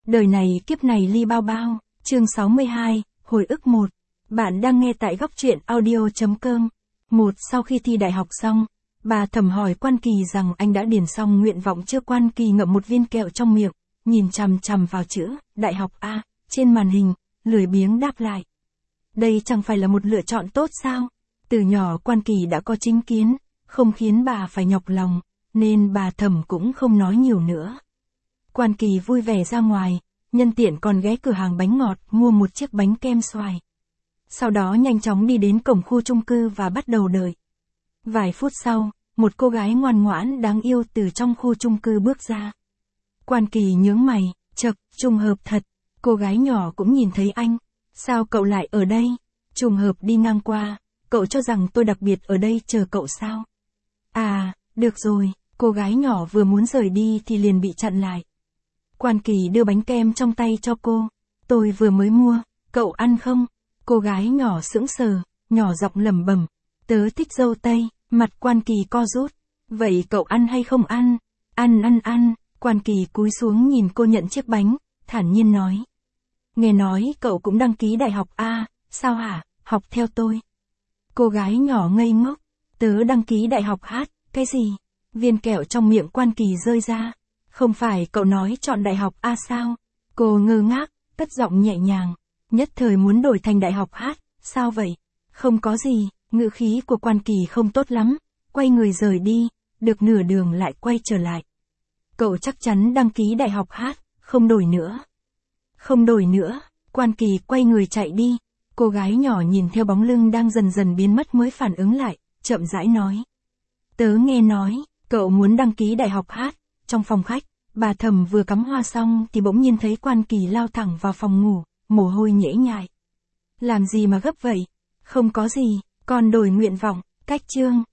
Đời này kiếp này ly bao bao, chương 62, hồi ức 1. Bạn đang nghe tại góc truyện audio.com. Sau khi thi đại học xong, bà Thẩm hỏi Quan Kỳ rằng anh đã điền xong nguyện vọng chưa. Quan Kỳ ngậm một viên kẹo trong miệng, nhìn chằm chằm vào chữ Đại học A trên màn hình, lười biếng đáp lại. Đây chẳng phải là một lựa chọn tốt sao? Từ nhỏ Quan Kỳ đã có chính kiến, không khiến bà phải nhọc lòng, nên bà Thẩm cũng không nói nhiều nữa. Quan Kỳ vui vẻ ra ngoài, nhân tiện còn ghé cửa hàng bánh ngọt mua một chiếc bánh kem xoài. Sau đó nhanh chóng đi đến cổng khu chung cư và bắt đầu đợi. Vài phút sau, một cô gái ngoan ngoãn đáng yêu từ trong khu chung cư bước ra. Quan Kỳ nhướng mày, chậc, trùng hợp thật, cô gái nhỏ cũng nhìn thấy anh. Sao cậu lại ở đây? Trùng hợp đi ngang qua, cậu cho rằng tôi đặc biệt ở đây chờ cậu sao? À, được rồi, cô gái nhỏ vừa muốn rời đi thì liền bị chặn lại. Quan Kỳ đưa bánh kem trong tay cho cô. Tôi vừa mới mua, cậu ăn không? Cô gái nhỏ sững sờ, nhỏ giọng lẩm bẩm. Tớ thích dâu tây, mặt Quan Kỳ co rút. Vậy cậu ăn hay không ăn? Ăn. Quan Kỳ cúi xuống nhìn cô nhận chiếc bánh, thản nhiên nói. Nghe nói cậu cũng đăng ký đại học A, sao hả? Học theo tôi. Cô gái nhỏ ngây ngốc. Tớ đăng ký đại học H, cái gì? Viên kẹo trong miệng Quan Kỳ rơi ra. Không phải cậu nói chọn đại học A sao? Cô ngơ ngác, cất giọng nhẹ nhàng. Nhất thời muốn đổi thành đại học H, sao vậy? Không có gì, ngữ khí của Quan Kỳ không tốt lắm. Quay người rời đi, được nửa đường lại quay trở lại. Cậu chắc chắn đăng ký đại học H, không đổi nữa. Không đổi nữa, Quan Kỳ quay người chạy đi. Cô gái nhỏ nhìn theo bóng lưng đang dần dần biến mất mới phản ứng lại, chậm rãi nói. Tớ nghe nói, cậu muốn đăng ký đại học H. Trong phòng khách, bà Thẩm vừa cắm hoa xong thì bỗng nhiên thấy Quan Kỳ lao thẳng vào phòng ngủ, mồ hôi nhễ nhại. Làm gì mà gấp vậy? Không có gì, con đổi nguyện vọng, cách chương.